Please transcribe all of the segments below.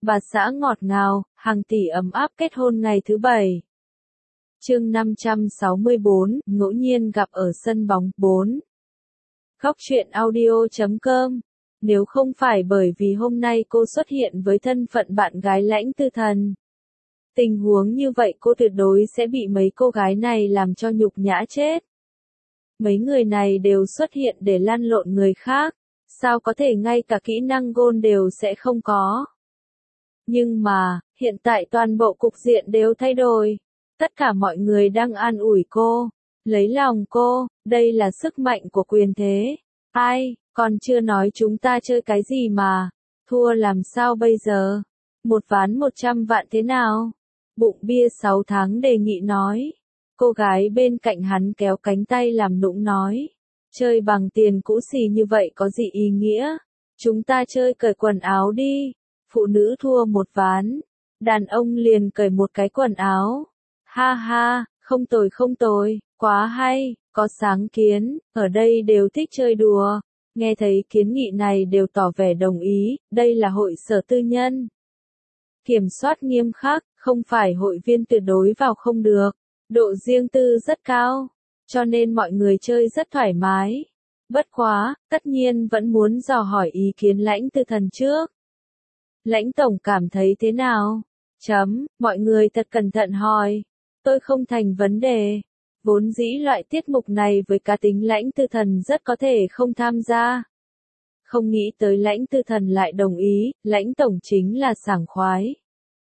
bà xã ngọt ngào, hàng tỷ ấm áp kết hôn ngày thứ 7. Chương 564, ngẫu nhiên gặp ở sân bóng 4. Góc truyện audio.com. Nếu không phải bởi vì hôm nay cô xuất hiện với thân phận bạn gái Lãnh Tư Thần, tình huống như vậy cô tuyệt đối sẽ bị mấy cô gái này làm cho nhục nhã chết. Mấy người này đều xuất hiện để lăn lộn người khác, sao có thể ngay cả kỹ năng gôn đều sẽ không có. Nhưng mà, hiện tại toàn bộ cục diện đều thay đổi. Tất cả mọi người đang an ủi cô, lấy lòng cô, đây là sức mạnh của quyền thế. Ai, còn chưa nói chúng ta chơi cái gì mà, thua làm sao bây giờ? Một ván 100 vạn thế nào? Bụng bia 6 tháng đề nghị nói. Cô gái bên cạnh hắn kéo cánh tay làm nũng nói. Chơi bằng tiền cũ xì như vậy có gì ý nghĩa? Chúng ta chơi cởi quần áo đi. Phụ nữ thua một ván, đàn ông liền cởi một cái quần áo. Ha ha, không tồi, quá hay, có sáng kiến, ở đây đều thích chơi đùa. Nghe thấy kiến nghị này đều tỏ vẻ đồng ý, đây là hội sở tư nhân. Kiểm soát nghiêm khắc, không phải hội viên tuyệt đối vào không được. Độ riêng tư rất cao, cho nên mọi người chơi rất thoải mái. Bất quá, tất nhiên vẫn muốn dò hỏi ý kiến Lãnh Tư Thần trước. Lãnh tổng cảm thấy thế nào? Mọi người thật cẩn thận hỏi. Tôi không thành vấn đề. Vốn dĩ loại tiết mục này với cá tính Lãnh Tư Thần rất có thể không tham gia. Không nghĩ tới Lãnh Tư Thần lại đồng ý, Lãnh tổng chính là sảng khoái.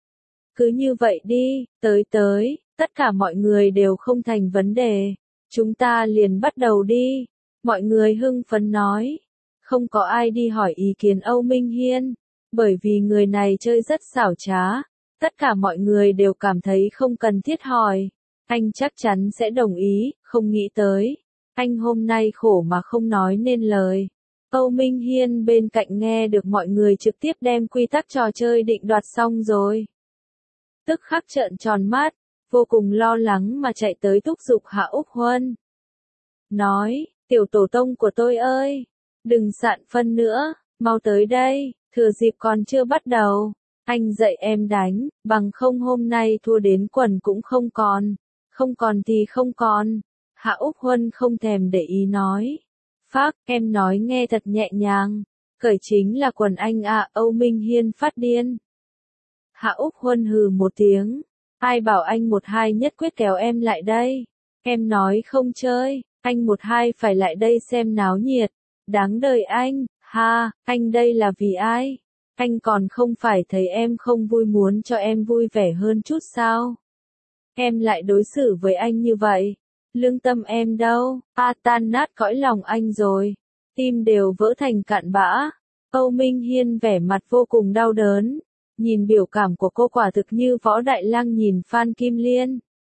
Cứ như vậy đi, tới, tất cả mọi người đều không thành vấn đề. Chúng ta liền bắt đầu đi. Mọi người hưng phấn nói. Không có ai đi hỏi ý kiến Âu Minh Hiên. Bởi vì người này chơi rất xảo trá, tất cả mọi người đều cảm thấy không cần thiết hỏi. Anh chắc chắn sẽ đồng ý, không nghĩ tới. Anh hôm nay khổ mà không nói nên lời. Âu Minh Hiên bên cạnh nghe được mọi người trực tiếp đem quy tắc trò chơi định đoạt xong rồi. Tức khắc trợn tròn mắt, vô cùng lo lắng mà chạy tới thúc giục Hạ Úc Huân. Nói, tiểu tổ tông của tôi ơi, đừng sạn phân nữa, mau tới đây. Thừa dịp còn chưa bắt đầu, anh dạy em đánh, bằng không hôm nay thua đến quần cũng không còn thì không còn. Hạ Úc Huân không thèm để ý nói. Phác, em nói nghe thật nhẹ nhàng, cởi chính là quần anh ạ. Âu Minh Hiên phát điên. Hạ Úc Huân hừ một tiếng, ai bảo anh 1-2 nhất quyết kéo em lại đây. Em nói không chơi, anh 1-2 phải lại đây xem náo nhiệt, đáng đời anh. Ha, anh đây là vì ai? Anh còn không phải thấy em không vui muốn cho em vui vẻ hơn chút sao? Em lại đối xử với anh như vậy. Lương tâm em đâu? Tan nát cõi lòng anh rồi. Tim đều vỡ thành cặn bã. Âu Minh Hiên vẻ mặt vô cùng đau đớn. Nhìn biểu cảm của cô quả thực như Võ Đại Lang nhìn Phan Kim Liên.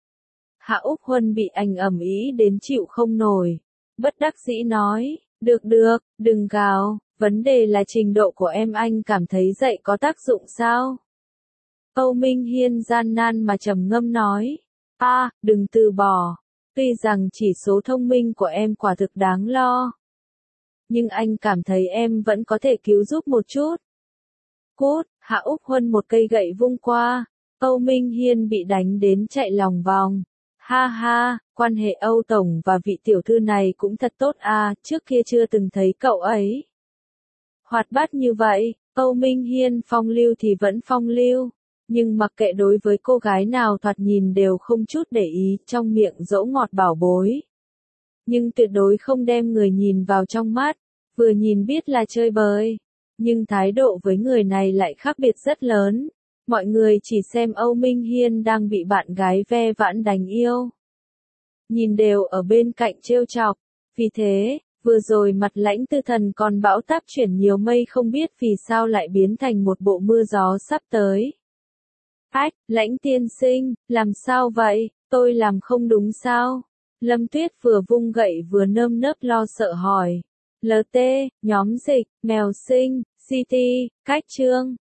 Hạ Úc Huân bị anh ầm ĩ đến chịu không nổi. Bất đắc dĩ nói. Được, đừng gào, vấn đề là trình độ của em anh cảm thấy dạy có tác dụng sao? Âu Minh Hiên gian nan mà trầm ngâm nói. Đừng từ bỏ, tuy rằng chỉ số thông minh của em quả thực đáng lo. Nhưng anh cảm thấy em vẫn có thể cứu giúp một chút. Cút, Hạ Úc Huân một cây gậy vung qua, Âu Minh Hiên bị đánh đến chạy lòng vòng. Ha ha, quan hệ Âu Tổng và vị tiểu thư này cũng thật tốt trước kia chưa từng thấy cậu ấy. Hoạt bát như vậy, Âu Minh Hiên phong lưu thì vẫn phong lưu, nhưng mặc kệ đối với cô gái nào thoạt nhìn đều không chút để ý, trong miệng dỗ ngọt bảo bối. Nhưng tuyệt đối không đem người nhìn vào trong mắt, vừa nhìn biết là chơi bời. Nhưng thái độ với người này lại khác biệt rất lớn. Mọi người chỉ xem Âu Minh Hiên đang bị bạn gái ve vãn đánh yêu. Nhìn đều ở bên cạnh trêu chọc. Vì thế, vừa rồi mặt Lãnh Tư Thần còn bão táp chuyển nhiều mây không biết vì sao lại biến thành một bộ mưa gió sắp tới. Lãnh tiên sinh, làm sao vậy, tôi làm không đúng sao? Lâm Tuyết vừa vung gậy vừa nơm nớp lo sợ hỏi. LT, nhóm dịch, mèo sinh, CT, cách chương.